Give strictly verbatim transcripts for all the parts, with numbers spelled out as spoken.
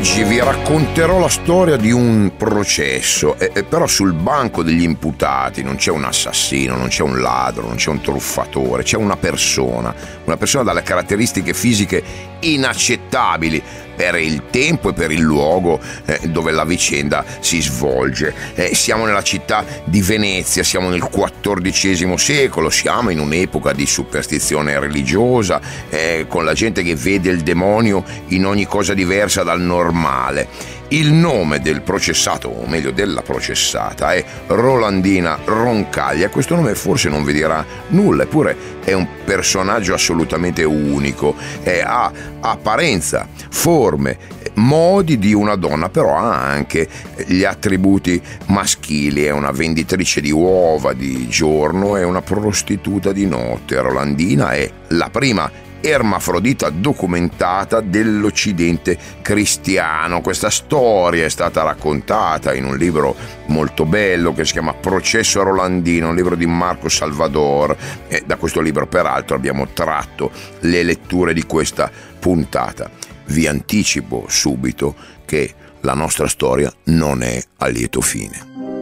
Oggi vi racconterò la storia di un processo, eh, eh, però sul banco degli imputati non c'è un assassino, non c'è un ladro, non c'è un truffatore, c'è una persona, una persona dalle caratteristiche fisiche inaccettabili per il tempo e per il luogo eh, dove la vicenda si svolge. Eh, siamo nella città di Venezia, siamo nel quattordicesimo secolo, siamo in un'epoca di superstizione religiosa, eh, con la gente che vede il demonio in ogni cosa diversa dal normale. Il nome del processato, o meglio della processata, è Rolandina Roncaglia. Questo nome forse non vi dirà nulla, eppure è un personaggio assolutamente unico, è, ha apparenza, forme, modi di una donna, però ha anche gli attributi maschili. È una venditrice di uova di giorno, è una prostituta di notte. Rolandina è la prima ermafrodita documentata dell'Occidente cristiano. Questa storia è stata raccontata in un libro molto bello che si chiama Processo Rolandino, un libro di Marco Salvador, e da questo libro peraltro abbiamo tratto le letture di questa puntata. Vi anticipo subito che la nostra storia non è a lieto fine.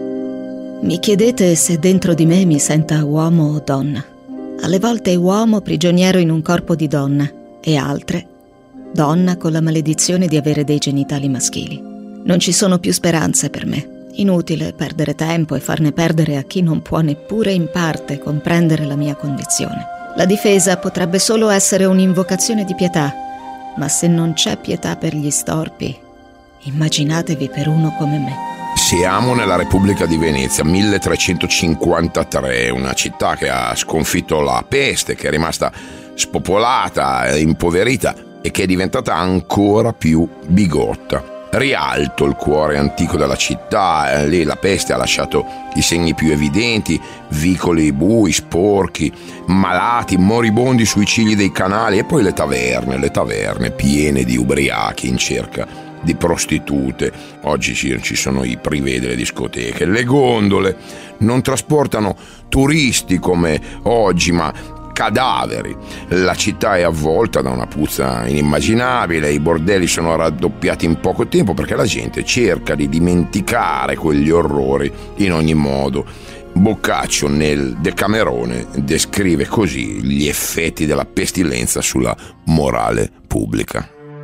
Mi chiedete se dentro di me mi senta uomo o donna. Alle volte uomo prigioniero in un corpo di donna, e altre donna con la maledizione di avere dei genitali maschili. Non ci sono più speranze per me. Inutile perdere tempo e farne perdere a chi non può neppure in parte comprendere la mia condizione. La difesa potrebbe solo essere un'invocazione di pietà, ma se non c'è pietà per gli storpi, immaginatevi per uno come me. Siamo nella Repubblica di Venezia, milletrecentocinquantatré, una città che ha sconfitto la peste, che è rimasta spopolata, impoverita e che è diventata ancora più bigotta. Rialto il cuore antico della città, eh, lì la peste ha lasciato i segni più evidenti, vicoli bui, sporchi, malati, moribondi sui cigli dei canali, e poi le taverne, le taverne piene di ubriachi in cerca di prostitute. Oggi ci sono i privé delle discoteche. Le gondole non trasportano turisti come oggi, ma cadaveri. La città è avvolta da una puzza inimmaginabile, i bordelli sono raddoppiati in poco tempo perché la gente cerca di dimenticare quegli orrori in ogni modo. Boccaccio nel Decamerone descrive così gli effetti della pestilenza sulla morale pubblica.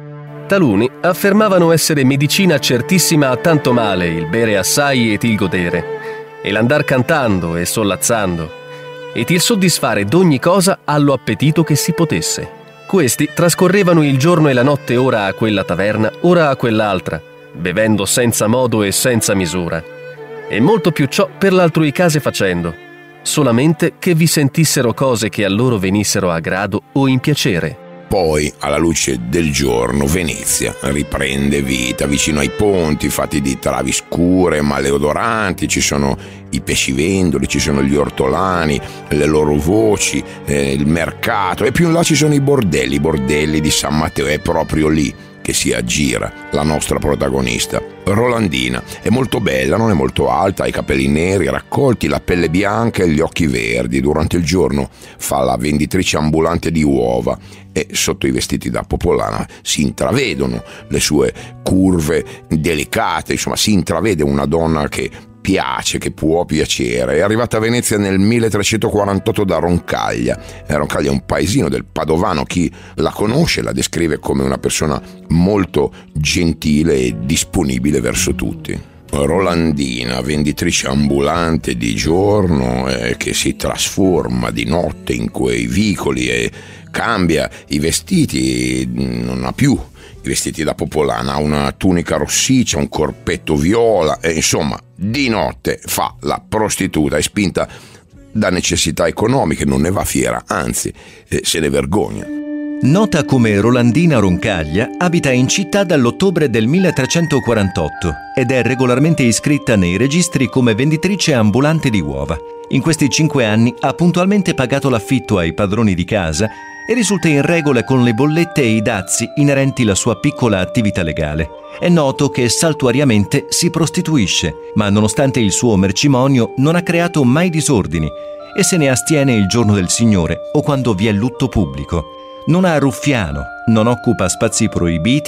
Taluni affermavano essere medicina certissima a tanto male il bere assai ed il godere, e l'andar cantando e sollazzando, ed il soddisfare d'ogni cosa allo appetito che si potesse. Questi trascorrevano il giorno e la notte ora a quella taverna, ora a quell'altra, bevendo senza modo e senza misura, e molto più ciò per l'altrui case facendo, solamente che vi sentissero cose che a loro venissero a grado o in piacere. Poi, alla luce del giorno, Venezia riprende vita. Vicino ai ponti fatti di travi scure, maleodoranti, ci sono i pescivendoli, ci sono gli ortolani, le loro voci, eh, il mercato, e più in là ci sono i bordelli, i bordelli di San Matteo. È proprio lì che si aggira la nostra protagonista. Rolandina è molto bella, non è molto alta, ha i capelli neri raccolti, la pelle bianca e gli occhi verdi. Durante il giorno fa la venditrice ambulante di uova e sotto i vestiti da popolana si intravedono le sue curve delicate, insomma si intravede una donna che piace, che può piacere. È arrivata a Venezia nel milletrecentoquarantotto da Roncaglia. Roncaglia è un paesino del Padovano. Chi la conosce la descrive come una persona molto gentile e disponibile verso tutti. Rolandina, venditrice ambulante di giorno, eh, che si trasforma di notte in quei vicoli e cambia i vestiti, non ha più i vestiti da popolana, ha una tunica rossiccia, un corpetto viola, e insomma di notte fa la prostituta, è spinta da necessità economiche, non ne va fiera, anzi eh, se ne vergogna. Nota come Rolandina Roncaglia, abita in città dall'ottobre del milletrecentoquarantotto ed è regolarmente iscritta nei registri come venditrice ambulante di uova. In questi cinque anni ha puntualmente pagato l'affitto ai padroni di casa e risulta in regola con le bollette e i dazi inerenti alla sua piccola attività legale. È noto che saltuariamente si prostituisce, ma nonostante il suo mercimonio non ha creato mai disordini e se ne astiene il giorno del Signore o quando vi è lutto pubblico. Non ha ruffiano, non occupa spazi proibiti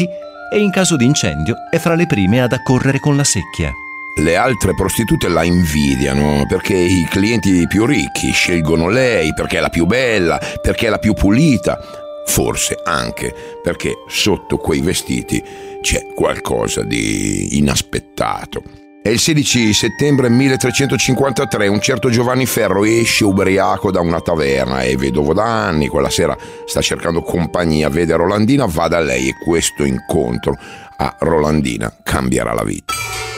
e in caso di incendio è fra le prime ad accorrere con la secchia. Le altre prostitute la invidiano perché i clienti più ricchi scelgono lei, perché è la più bella, perché è la più pulita, forse anche perché sotto quei vestiti c'è qualcosa di inaspettato. È il sedici settembre milletrecentocinquantatré, un certo Giovanni Ferro esce ubriaco da una taverna, è vedovo da anni, quella sera sta cercando compagnia, vede Rolandina, va da lei e questo incontro a Rolandina cambierà la vita.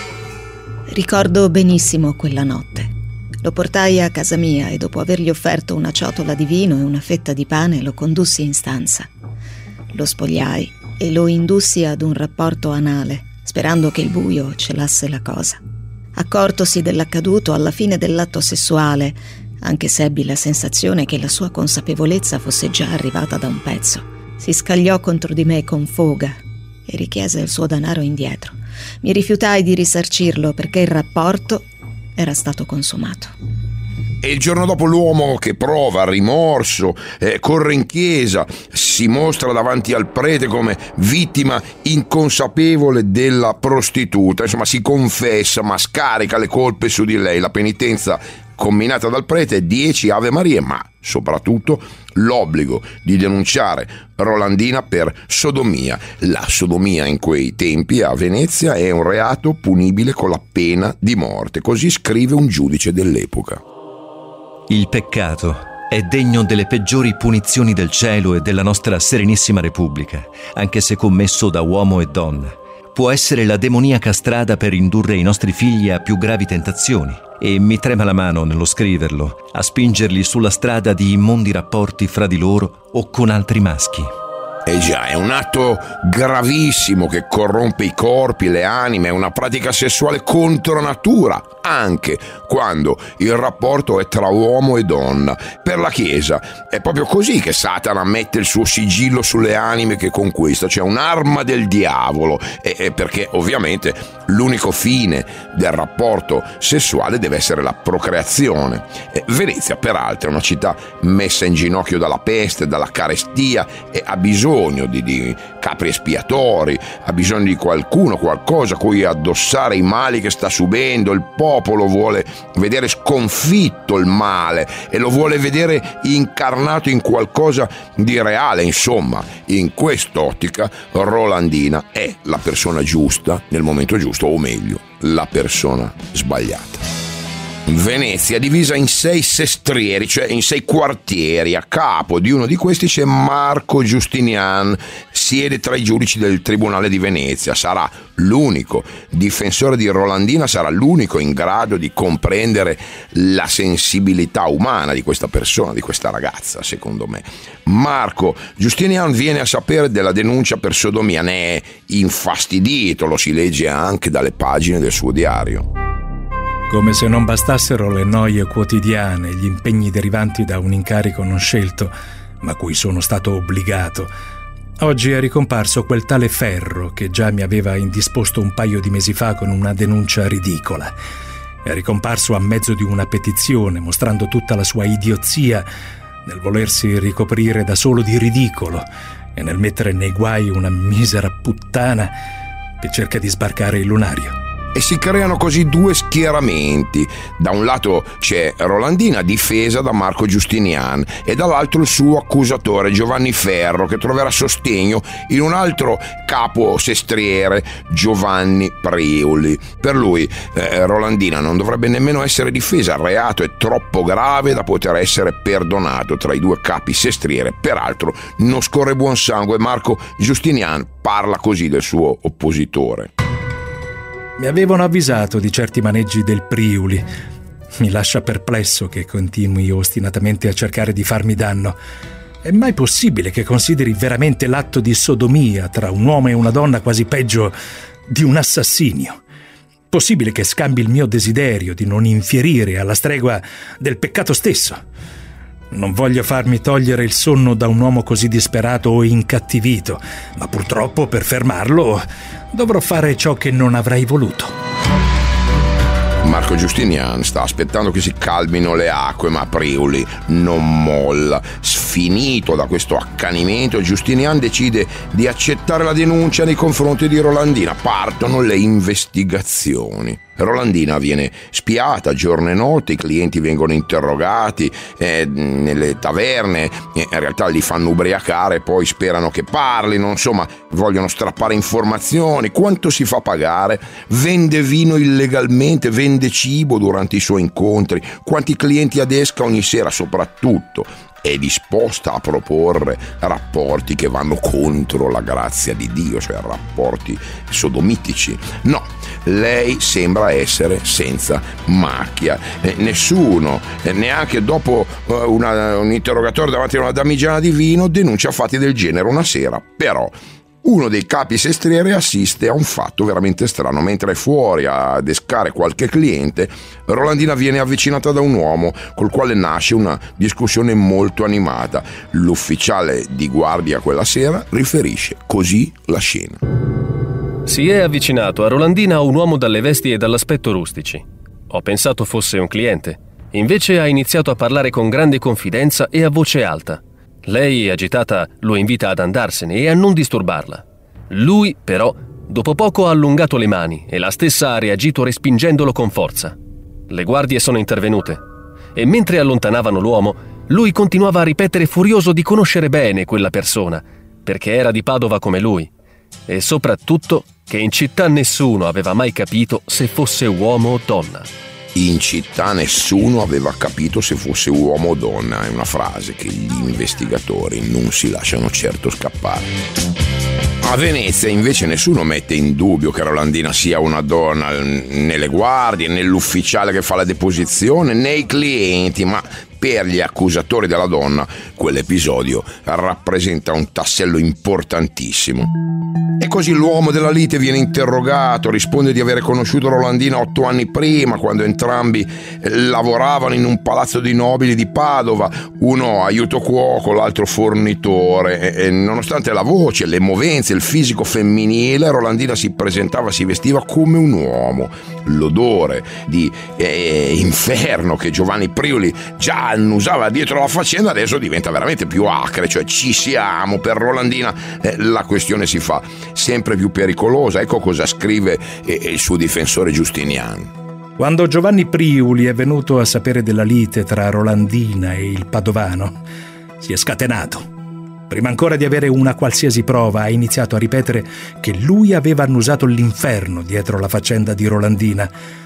Ricordo benissimo quella notte. Lo portai a casa mia e dopo avergli offerto una ciotola di vino e una fetta di pane lo condussi in stanza. Lo spogliai e lo indussi ad un rapporto anale, sperando che il buio celasse la cosa. Accortosi dell'accaduto alla fine dell'atto sessuale, anche se ebbi la sensazione che la sua consapevolezza fosse già arrivata da un pezzo. Si scagliò contro di me con foga e richiese il suo denaro indietro. Mi rifiutai di risarcirlo perché il rapporto era stato consumato. E il giorno dopo l'uomo che prova rimorso, eh, corre in chiesa, si mostra davanti al prete come vittima inconsapevole della prostituta, insomma si confessa ma scarica le colpe su di lei. La penitenza comminata dal prete è dieci Ave Marie, ma soprattutto l'obbligo di denunciare Rolandina per sodomia. La sodomia in quei tempi a Venezia è un reato punibile con la pena di morte, così scrive un giudice dell'epoca. Il peccato è degno delle peggiori punizioni del cielo e della nostra Serenissima Repubblica, anche se commesso da uomo e donna. Può essere la demoniaca strada per indurre i nostri figli a più gravi tentazioni, e mi trema la mano nello scriverlo, a spingerli sulla strada di immondi rapporti fra di loro o con altri maschi. Eh già, è un atto gravissimo che corrompe i corpi, le anime, è una pratica sessuale contro natura, anche quando il rapporto è tra uomo e donna. Per la Chiesa è proprio così che Satana mette il suo sigillo sulle anime che conquista, cioè un'arma del diavolo, e, e perché ovviamente l'unico fine del rapporto sessuale deve essere la procreazione. E Venezia, peraltro, è una città messa in ginocchio dalla peste, dalla carestia, e ha bisogno Di, di capri espiatori, ha bisogno di qualcuno, qualcosa a cui addossare i mali che sta subendo. Il popolo vuole vedere sconfitto il male e lo vuole vedere incarnato in qualcosa di reale. Insomma, in quest'ottica Rolandina è la persona giusta nel momento giusto, o meglio, la persona sbagliata. Venezia è divisa in sei sestrieri, cioè in sei quartieri. A capo di uno di questi c'è Marco Giustinian, siede tra i giudici del Tribunale di Venezia. Sarà l'unico difensore di Rolandina, sarà l'unico in grado di comprendere la sensibilità umana di questa persona, di questa ragazza, secondo me. Marco Giustinian viene a sapere della denuncia per sodomia, ne è infastidito, lo si legge anche dalle pagine del suo diario. Come se non bastassero le noie quotidiane, gli impegni derivanti da un incarico non scelto, ma cui sono stato obbligato, oggi è ricomparso quel tale Ferro che già mi aveva indisposto un paio di mesi fa con una denuncia ridicola. È ricomparso a mezzo di una petizione, mostrando tutta la sua idiozia nel volersi ricoprire da solo di ridicolo e nel mettere nei guai una misera puttana che cerca di sbarcare il lunario. E si creano così due schieramenti. Da un lato c'è Rolandina, difesa da Marco Giustinian, e dall'altro il suo accusatore Giovanni Ferro, che troverà sostegno in un altro capo sestriere, Giovanni Priuli. Per lui eh, Rolandina non dovrebbe nemmeno essere difesa, il reato è troppo grave da poter essere perdonato. Tra i due capi sestriere, peraltro, non scorre buon sangue. Marco Giustinian parla così del suo oppositore. Mi avevano avvisato di certi maneggi del Priuli. Mi lascia perplesso che continui ostinatamente a cercare di farmi danno. È mai possibile che consideri veramente l'atto di sodomia tra un uomo e una donna quasi peggio di un assassinio? Possibile che scambi il mio desiderio di non infierire alla stregua del peccato stesso? Non voglio farmi togliere il sonno da un uomo così disperato o incattivito, ma purtroppo per fermarlo dovrò fare ciò che non avrei voluto. Marco Giustinian sta aspettando che si calmino le acque, ma Priuli non molla. finito da questo accanimento, Giustinian decide di accettare la denuncia nei confronti di Rolandina. Partono le investigazioni. Rolandina viene spiata giorno e notte, i clienti vengono interrogati eh, nelle taverne, eh, in realtà li fanno ubriacare, poi sperano che parlino, insomma vogliono strappare informazioni. Quanto si fa pagare? Vende vino illegalmente, vende cibo durante i suoi incontri, quanti clienti adesca ogni sera, soprattutto è disposta a proporre rapporti che vanno contro la grazia di Dio, cioè rapporti sodomitici. No, lei sembra essere senza macchia. Eh, nessuno, eh, neanche dopo eh, una, un interrogatorio davanti a una damigiana di vino, denuncia fatti del genere. Una sera, però, uno dei capi sestriere assiste a un fatto veramente strano. Mentre è fuori a adescare qualche cliente, Rolandina viene avvicinata da un uomo col quale nasce una discussione molto animata. L'ufficiale di guardia quella sera riferisce così la scena. Si è avvicinato a Rolandina un uomo dalle vesti e dall'aspetto rustici. Ho pensato fosse un cliente. Invece ha iniziato a parlare con grande confidenza e a voce alta. Lei, agitata, lo invita ad andarsene e a non disturbarla. Lui, però, dopo poco ha allungato le mani e la stessa ha reagito respingendolo con forza. Le guardie sono intervenute e mentre allontanavano l'uomo, lui continuava a ripetere furioso di conoscere bene quella persona, perché era di Padova come lui, e soprattutto che in città nessuno aveva mai capito se fosse uomo o donna. In città nessuno aveva capito se fosse uomo o donna, è una frase che gli investigatori non si lasciano certo scappare. A Venezia invece nessuno mette in dubbio che Rolandina sia una donna, né le guardie, né l'ufficiale che fa la deposizione, né i clienti, ma per gli accusatori della donna quell'episodio rappresenta un tassello importantissimo. E così l'uomo della lite viene interrogato, risponde di avere conosciuto Rolandina otto anni prima, quando entrambi lavoravano in un palazzo di nobili di Padova, uno aiuto cuoco, l'altro fornitore, e, e nonostante la voce, le movenze, il fisico femminile, Rolandina si presentava, si vestiva come un uomo. L'odore di eh, inferno che Giovanni Priuli già annusava dietro la faccenda adesso diventa veramente più acre, cioè ci siamo. Per Rolandina eh, la questione si fa sempre più pericolosa. Ecco cosa scrive eh, il suo difensore Giustinian. Quando Giovanni Priuli è venuto a sapere della lite tra Rolandina e il padovano, si è scatenato. Prima ancora di avere una qualsiasi prova, ha iniziato a ripetere che lui aveva annusato l'inferno dietro la faccenda di Rolandina.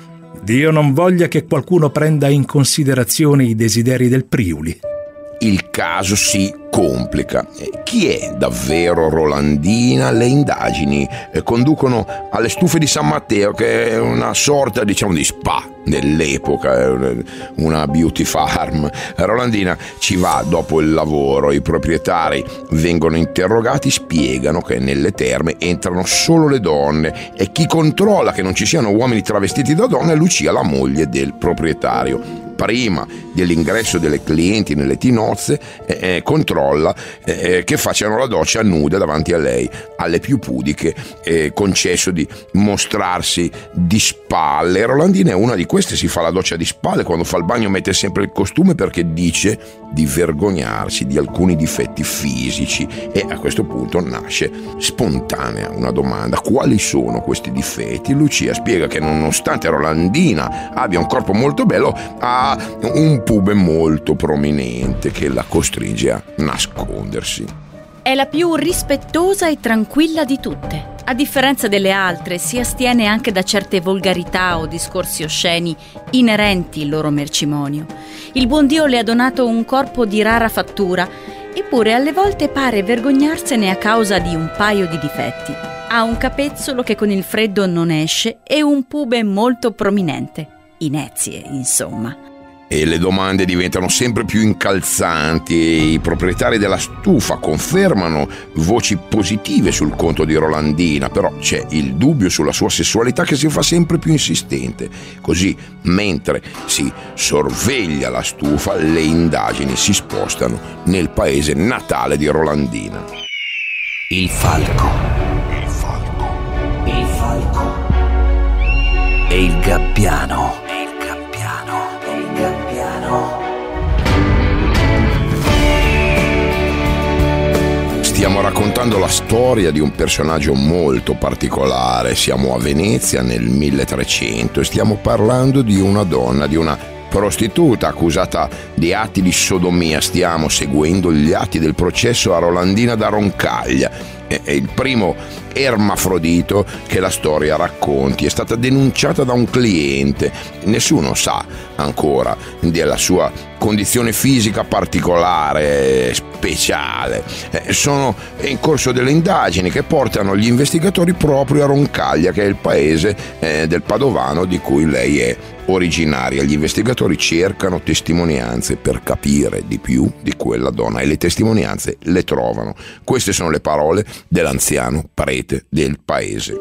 Dio non voglia che qualcuno prenda in considerazione i desideri del Priuli. Il caso si complica. Chi è davvero Rolandina? Le indagini conducono alle Stufe di San Matteo, che è una sorta, diciamo, di spa dell'epoca, una beauty farm. Rolandina ci va dopo il lavoro, i proprietari vengono interrogati, spiegano che nelle terme entrano solo le donne e chi controlla che non ci siano uomini travestiti da donne è Lucia, la moglie del proprietario. Prima dell'ingresso delle clienti nelle tinozze eh, controlla eh, che facciano la doccia nude davanti a lei. Alle più pudiche eh, concesso di mostrarsi di spalle. Rolandina è una di queste, si fa la doccia di spalle, quando fa il bagno mette sempre il costume perché dice di vergognarsi di alcuni difetti fisici, e a questo punto nasce spontanea una domanda: quali sono questi difetti? Lucia spiega che nonostante Rolandina abbia un corpo molto bello, ha un pube molto prominente che la costringe a nascondersi. È la più rispettosa e tranquilla di tutte. A differenza delle altre, si astiene anche da certe volgarità o discorsi osceni inerenti al loro mercimonio. Il buon Dio le ha donato un corpo di rara fattura, eppure alle volte pare vergognarsene a causa di un paio di difetti. Ha un capezzolo che con il freddo non esce e un pube molto prominente. Inezie, insomma. E le domande diventano sempre più incalzanti e i proprietari della stufa confermano voci positive sul conto di Rolandina, però c'è il dubbio sulla sua sessualità che si fa sempre più insistente. Così, mentre si sorveglia la stufa, le indagini si spostano nel paese natale di Rolandina. Il falco. Il falco. Il falco. E il gabbiano. Stiamo raccontando la storia di un personaggio molto particolare. Siamo a Venezia nel milletrecento e stiamo parlando di una donna, di una prostituta accusata di atti di sodomia. Stiamo seguendo gli atti del processo a Rolandina da Roncaglia. È il primo ermafrodito che la storia racconti. È stata denunciata da un cliente. Nessuno sa ancora della sua condizione fisica particolare, speciale. Sono in corso delle indagini che portano gli investigatori proprio a Roncaglia, che è il paese del Padovano di cui lei è originaria. Gli investigatori cercano testimonianze per capire di più di quella donna e le testimonianze le trovano. Queste sono le parole dell'anziano prete del paese.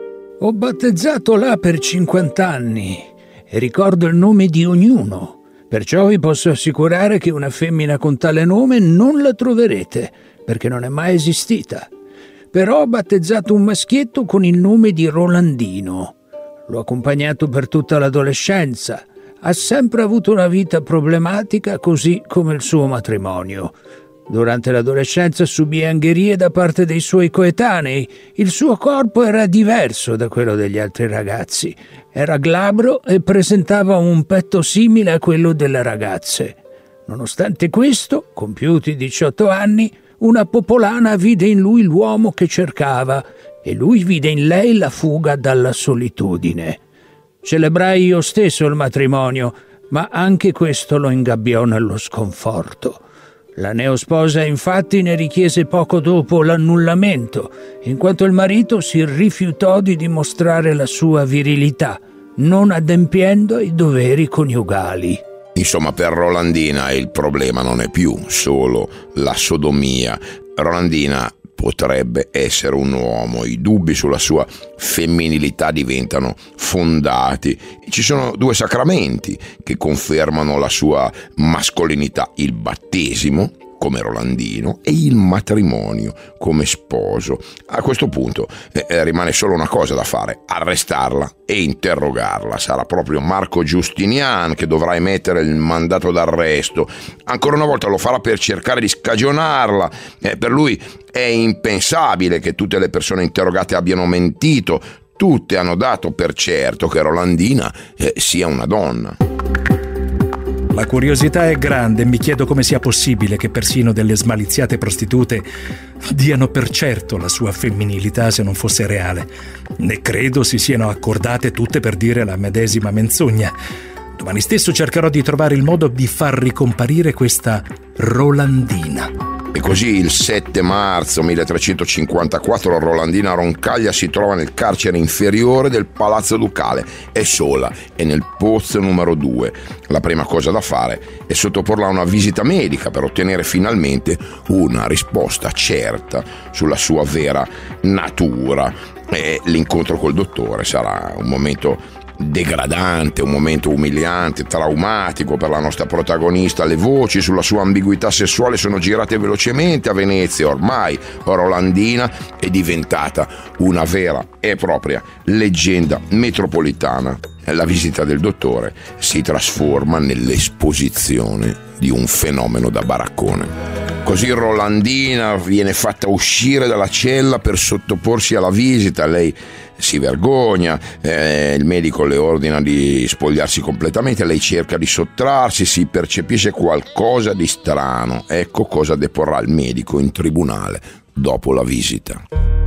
Ho battezzato là per cinquanta anni e ricordo il nome di ognuno, perciò vi posso assicurare che una femmina con tale nome non la troverete, perché non è mai esistita. Però ho battezzato un maschietto con il nome di Rolandino. L'ho accompagnato per tutta l'adolescenza. Ha sempre avuto una vita problematica, così come il suo matrimonio. Durante l'adolescenza subì angherie da parte dei suoi coetanei. Il suo corpo era diverso da quello degli altri ragazzi. Era glabro e presentava un petto simile a quello delle ragazze. Nonostante questo, compiuti diciotto anni, una popolana vide in lui l'uomo che cercava e lui vide in lei la fuga dalla solitudine. Celebrai io stesso il matrimonio, ma anche questo lo ingabbiò nello sconforto. La neosposa infatti ne richiese poco dopo l'annullamento, in quanto il marito si rifiutò di dimostrare la sua virilità, non adempiendo ai doveri coniugali. Insomma, per Rolandina il problema non è più solo la sodomia. Rolandina potrebbe essere un uomo, i dubbi sulla sua femminilità diventano fondati. Ci sono due sacramenti che confermano la sua mascolinità: il battesimo come Rolandino e il matrimonio come sposo. A questo punto eh, rimane solo una cosa da fare: arrestarla e interrogarla. Sarà proprio Marco Giustinian che dovrà emettere il mandato d'arresto. Ancora una volta lo farà per cercare di scagionarla. Eh, per lui è impensabile che tutte le persone interrogate abbiano mentito. Tutte hanno dato per certo che Rolandina eh, sia una donna. La curiosità è grande e mi chiedo come sia possibile che persino delle smaliziate prostitute diano per certo la sua femminilità se non fosse reale. Ne credo si siano accordate tutte per dire la medesima menzogna. Domani stesso cercherò di trovare il modo di far ricomparire questa Rolandina. E così il sette marzo milletrecentocinquantaquattro Rolandina Roncaglia si trova nel carcere inferiore del Palazzo Ducale. È sola, è nel pozzo numero due. La prima cosa da fare è sottoporla a una visita medica per ottenere finalmente una risposta certa sulla sua vera natura. E l'incontro col dottore sarà un momento degradante, un momento umiliante, traumatico per la nostra protagonista. Le voci sulla sua ambiguità sessuale sono girate velocemente a Venezia. Ormai Rolandina è diventata una vera e propria leggenda metropolitana. La visita del dottore si trasforma nell'esposizione di un fenomeno da baraccone. Così Rolandina viene fatta uscire dalla cella per sottoporsi alla visita. Lei si vergogna, eh, il medico le ordina di spogliarsi completamente, lei cerca di sottrarsi, si percepisce qualcosa di strano. Ecco cosa deporrà il medico in tribunale dopo la visita.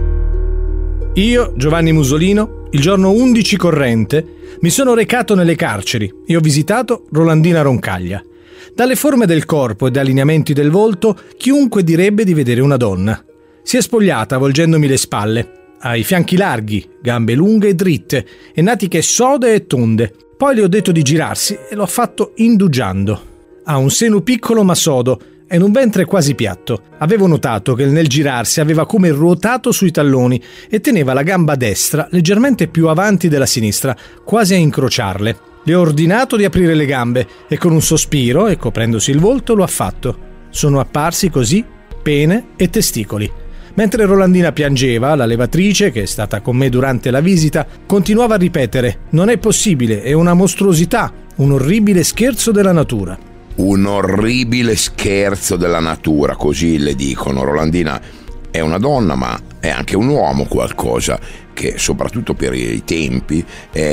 Io, Giovanni Musolino, il giorno undici corrente, mi sono recato nelle carceri e ho visitato Rolandina Roncaglia. Dalle forme del corpo e dai lineamenti del volto, chiunque direbbe di vedere una donna. Si è spogliata volgendomi le spalle. Ha i fianchi larghi, gambe lunghe e dritte, e natiche sode e tonde. Poi le ho detto di girarsi e l'ho fatto indugiando. Ha un seno piccolo ma sodo e un ventre quasi piatto. Avevo notato che nel girarsi aveva come ruotato sui talloni e teneva la gamba destra leggermente più avanti della sinistra, quasi a incrociarle. Le ho ordinato di aprire le gambe e con un sospiro e coprendosi il volto lo ha fatto. Sono apparsi così pene e testicoli. Mentre Rolandina piangeva, la levatrice, che è stata con me durante la visita, continuava a ripetere: non è possibile, è una mostruosità, un orribile scherzo della natura. Un orribile scherzo della natura, così le dicono. Rolandina è una donna, ma è anche un uomo, qualcosa che soprattutto per i tempi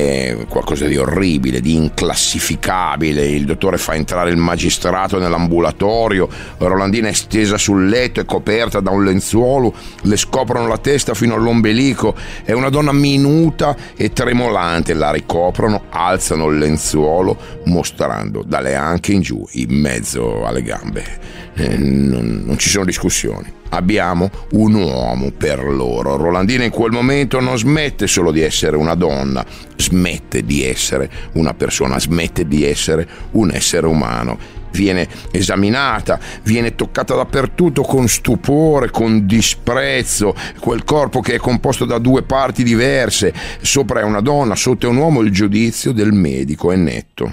è qualcosa di orribile, di inclassificabile. Il dottore fa entrare il magistrato nell'ambulatorio, Rolandina è stesa sul letto, è coperta da un lenzuolo, le scoprono la testa fino all'ombelico, è una donna minuta e tremolante, la ricoprono, alzano il lenzuolo mostrando dalle anche in giù, in mezzo alle gambe. Eh, non, non ci sono discussioni. Abbiamo un uomo per loro. Rolandina in quel momento non smette solo di essere una donna, smette di essere una persona, smette di essere un essere umano. Viene esaminata, viene toccata dappertutto con stupore, con disprezzo. Quel corpo che è composto da due parti diverse, sopra è una donna, sotto è un uomo. Il giudizio del medico è netto.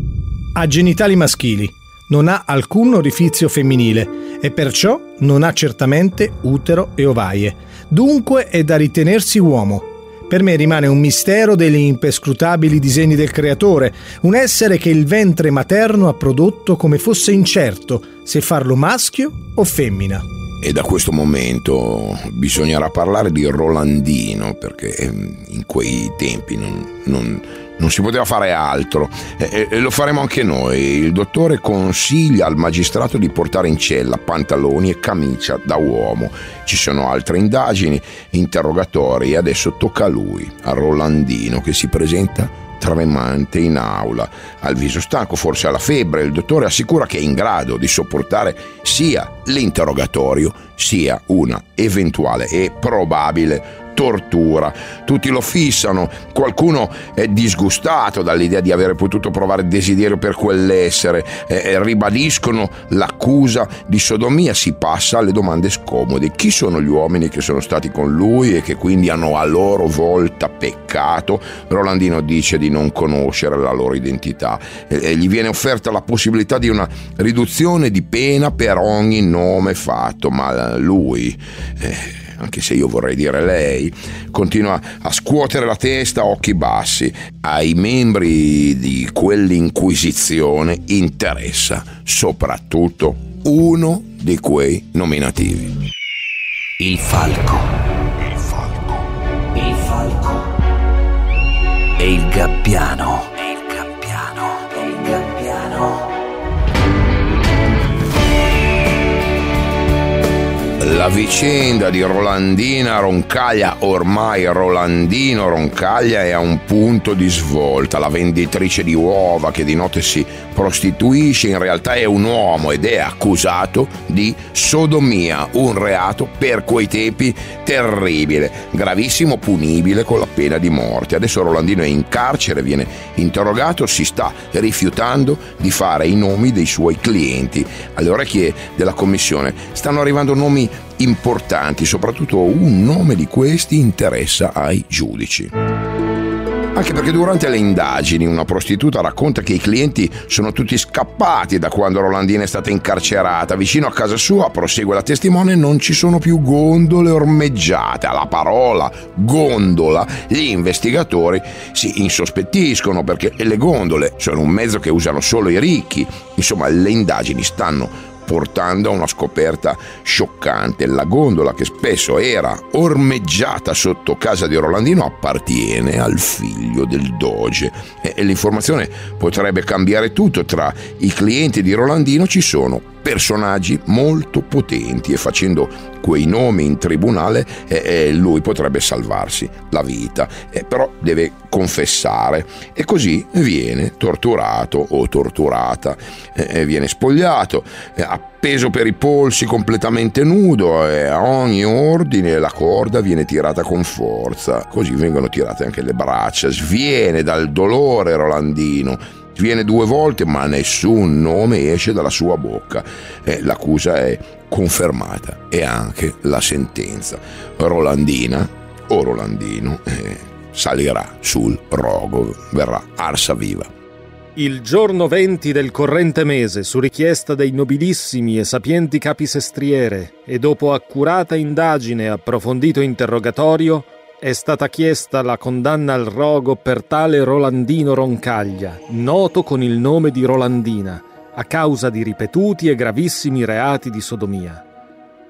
Ha genitali maschili, non ha alcun orifizio femminile e perciò non ha certamente utero e ovaie. Dunque è da ritenersi uomo. Per me rimane un mistero degli imperscrutabili disegni del creatore, un essere che il ventre materno ha prodotto come fosse incerto se farlo maschio o femmina. E da questo momento bisognerà parlare di Rolandino, perché in quei tempi non, non, non si poteva fare altro, e, e lo faremo anche noi. Il dottore consiglia al magistrato di portare in cella pantaloni e camicia da uomo. Ci sono altre indagini, interrogatori, e adesso tocca a lui, a Rolandino, che si presenta tremante in aula, al viso stanco, forse alla febbre. Il dottore assicura che è in grado di sopportare sia l'interrogatorio sia una eventuale e probabile tortura. Tutti lo fissano, qualcuno è disgustato dall'idea di avere potuto provare desiderio per quell'essere, eh, ribadiscono l'accusa di sodomia, si passa alle domande scomode. Chi sono gli uomini che sono stati con lui e che quindi hanno a loro volta peccato? Rolandino dice di non conoscere la loro identità e, e gli viene offerta la possibilità di una riduzione di pena per ogni nome fatto, ma lui... Eh, anche se io vorrei dire lei, continua a scuotere la testa a occhi bassi. Ai membri di quell'inquisizione interessa soprattutto uno di quei nominativi. Il falco. Il falco. Il falco. E il gabbiano. E il gabbiano. E il gabbiano. La vicenda di Rolandina Roncaglia, ormai Rolandino Roncaglia, è a un punto di svolta. La venditrice di uova che di notte si prostituisce in realtà è un uomo ed è accusato di sodomia, un reato per quei tempi terribile, gravissimo, punibile con la pena di morte. Adesso Rolandino è in carcere, viene interrogato, si sta rifiutando di fare i nomi dei suoi clienti. Alle orecchie della commissione stanno arrivando nomi importanti, soprattutto un nome di questi interessa ai giudici. Anche perché durante le indagini una prostituta racconta che i clienti sono tutti scappati da quando Rolandina è stata incarcerata. Vicino a casa sua, prosegue la testimone, non ci sono più gondole ormeggiate. Alla parola gondola gli investigatori si insospettiscono, perché le gondole sono un mezzo che usano solo i ricchi. Insomma, le indagini stanno portando a una scoperta scioccante. La gondola, che spesso era ormeggiata sotto casa di Rolandino, appartiene al figlio del doge e l'informazione potrebbe cambiare tutto. Tra i clienti di Rolandino ci sono personaggi molto potenti e facendo quei nomi in tribunale eh, eh, lui potrebbe salvarsi la vita, eh, però deve confessare e così viene torturato o torturata, eh, viene spogliato, eh, appeso per i polsi completamente nudo, e a ogni ordine la corda viene tirata con forza, così vengono tirate anche le braccia. Sviene dal dolore Rolandino, viene due volte ma nessun nome esce dalla sua bocca. Eh, l'accusa è confermata e anche la sentenza. Rolandina o Rolandino eh, salirà sul rogo, verrà arsa viva. Il giorno venti del corrente mese, su richiesta dei nobilissimi e sapienti capi sestriere e dopo accurata indagine e approfondito interrogatorio, è stata chiesta la condanna al rogo per tale Rolandino Roncaglia, noto con il nome di Rolandina, a causa di ripetuti e gravissimi reati di sodomia.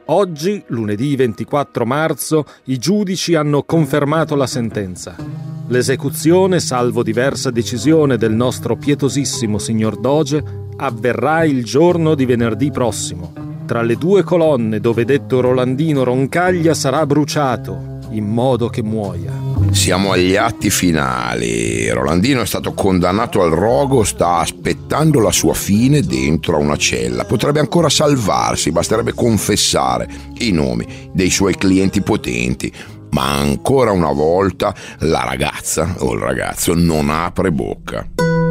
Oggi, lunedì ventiquattro marzo, i giudici hanno confermato la sentenza. L'esecuzione, salvo diversa decisione del nostro pietosissimo signor Doge, avverrà il giorno di venerdì prossimo, tra le due colonne dove detto Rolandino Roncaglia sarà bruciato, in modo che muoia. Siamo agli atti finali. Rolandino è stato condannato al rogo, sta aspettando la sua fine dentro a una cella. Potrebbe ancora salvarsi, basterebbe confessare i nomi dei suoi clienti potenti. Ma ancora una volta la ragazza o il ragazzo non apre bocca.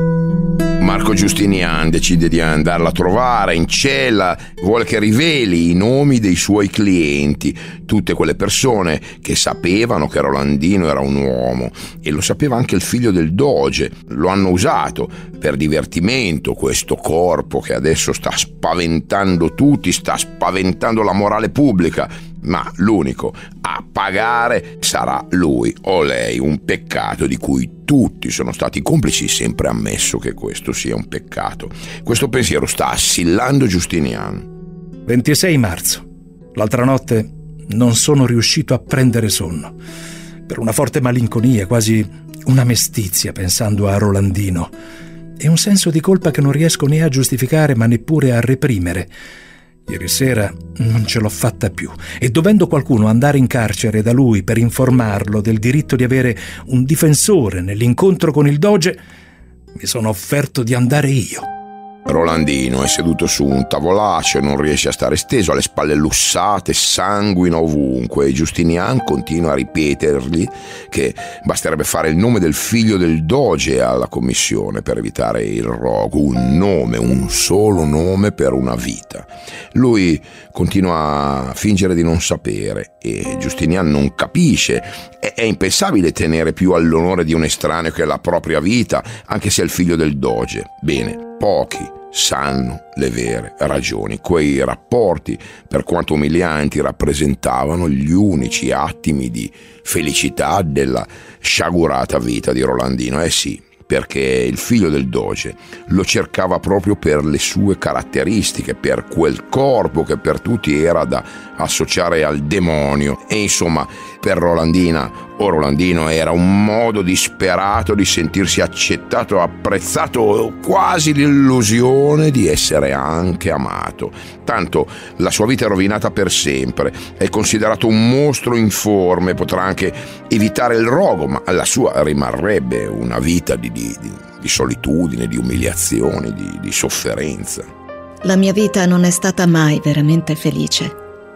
Marco Giustinian decide di andarla a trovare in cella, vuole che riveli i nomi dei suoi clienti, tutte quelle persone che sapevano che Rolandino era un uomo, e lo sapeva anche il figlio del Doge. Lo hanno usato per divertimento, questo corpo che adesso sta spaventando tutti, sta spaventando la morale pubblica, ma l'unico a pagare sarà lui o lei, un peccato di cui tutti sono stati complici, sempre ammesso che questo sia un peccato. Questo pensiero sta assillando Giustinian. ventisei marzo. L'altra notte non sono riuscito a prendere sonno. Per una forte malinconia, quasi una mestizia pensando a Rolandino. E un senso di colpa che non riesco né a giustificare ma neppure a reprimere. Ieri sera non ce l'ho fatta più e dovendo qualcuno andare in carcere da lui per informarlo del diritto di avere un difensore nell'incontro con il Doge, mi sono offerto di andare io. Rolandino è seduto su un tavolaccio e non riesce a stare steso, ha le spalle lussate, sanguina ovunque, e Giustinian continua a ripetergli che basterebbe fare il nome del figlio del Doge alla commissione per evitare il rogo, un nome, un solo nome per una vita. Lui continua a fingere di non sapere e Giustinian non capisce. È, è impensabile tenere più all'onore di un estraneo che la propria vita, anche se è il figlio del Doge. Bene, pochi sanno le vere ragioni. Quei rapporti, per quanto umilianti, rappresentavano gli unici attimi di felicità della sciagurata vita di Rolandino. Eh sì, perché il figlio del Doge lo cercava proprio per le sue caratteristiche, per quel corpo che per tutti era da associare al demonio. E insomma, per Rolandina o Rolandino era un modo disperato di sentirsi accettato, apprezzato, quasi l'illusione di essere anche amato. Tanto la sua vita è rovinata per sempre, è considerato un mostro informe, potrà anche evitare il rogo, ma la sua rimarrebbe una vita di, di, di solitudine, di umiliazioni, di, di sofferenza. La mia vita non è stata mai veramente felice,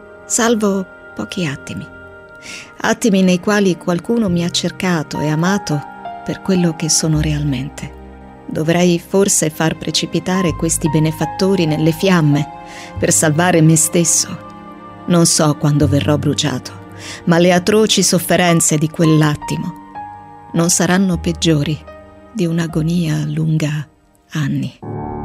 salvo pochi attimi. Attimi nei quali qualcuno mi ha cercato e amato per quello che sono realmente. Dovrei forse far precipitare questi benefattori nelle fiamme per salvare me stesso. Non so quando verrò bruciato, ma le atroci sofferenze di quell'attimo non saranno peggiori di un'agonia lunga anni.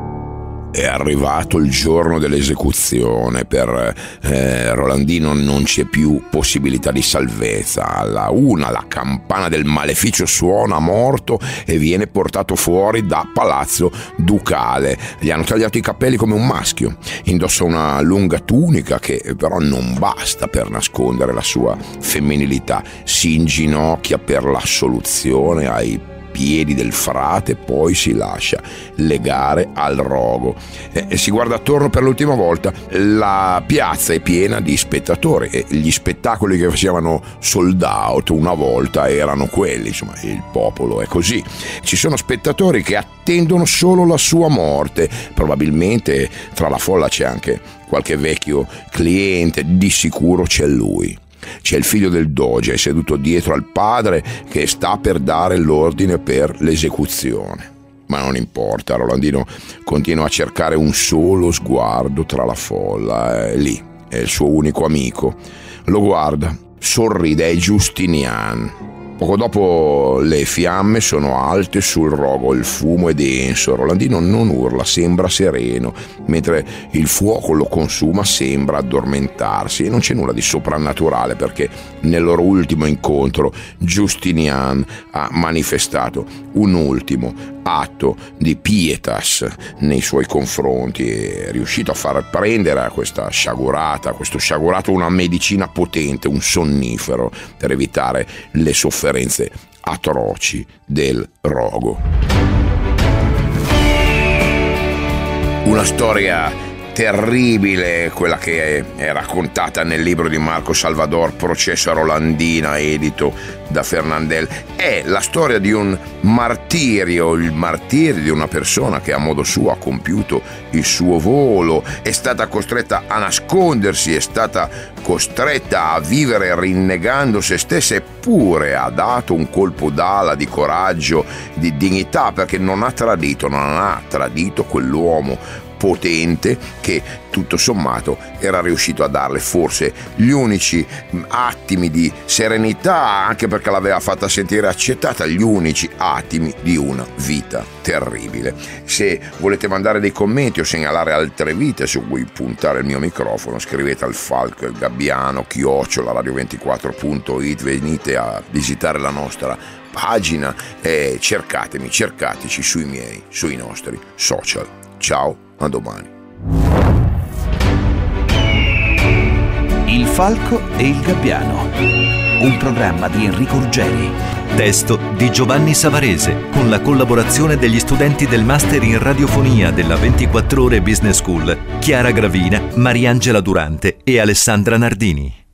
È arrivato il giorno dell'esecuzione. Per eh, Rolandino non c'è più possibilità di salvezza. Alla una la campana del maleficio suona morto e viene portato fuori da Palazzo Ducale. Gli hanno tagliato i capelli come un maschio. Indossa una lunga tunica che però non basta per nascondere la sua femminilità. Si inginocchia per l'assoluzione ai piedi del frate, poi si lascia legare al rogo e, e si guarda attorno per l'ultima volta. La piazza è piena di spettatori e gli spettacoli che facevano sold out una volta erano quelli, insomma il popolo è così. Ci sono spettatori che attendono solo la sua morte. Probabilmente tra la folla c'è anche qualche vecchio cliente, di sicuro c'è lui. C'è il figlio del Doge seduto dietro al padre che sta per dare l'ordine per l'esecuzione. Ma non importa, Rolandino continua a cercare un solo sguardo tra la folla. È lì, è il suo unico amico. Lo guarda, sorride, è Giustinian. Poco dopo le fiamme sono alte sul rogo, il fumo è denso, Rolandino non urla, sembra sereno, mentre il fuoco lo consuma sembra addormentarsi, e non c'è nulla di soprannaturale perché nel loro ultimo incontro Justinian ha manifestato un ultimo atto di pietas nei suoi confronti, è riuscito a far prendere a questa sciagurata, a questo sciagurato una medicina potente, un sonnifero per evitare le sofferenze atroci del rogo. Una storia terribile, quella che è raccontata nel libro di Marco Salvador, Processo a Rolandina, edito da Fernandel. È la storia di un martirio, il martirio di una persona che a modo suo ha compiuto il suo volo, è stata costretta a nascondersi, è stata costretta a vivere rinnegando se stessa, eppure ha dato un colpo d'ala di coraggio, di dignità, perché non ha tradito, non ha tradito quell'uomo potente che tutto sommato era riuscito a darle forse gli unici attimi di serenità, anche perché l'aveva fatta sentire accettata, gli unici attimi di una vita terribile. Se volete mandare dei commenti o segnalare altre vite su cui puntare il mio microfono, scrivete al Falco il Gabbiano chiocciola radio ventiquattro punto it, venite a visitare la nostra pagina e cercatemi, cercateci sui miei, sui nostri social. Ciao, a domani. Il Falco e il Gabbiano, un programma di Enrico Ruggeri. Testo di Giovanni Savarese, con la collaborazione degli studenti del Master in Radiofonia della ventiquattro Ore Business School, Chiara Gravina, Mariangela Durante e Alessandra Nardini.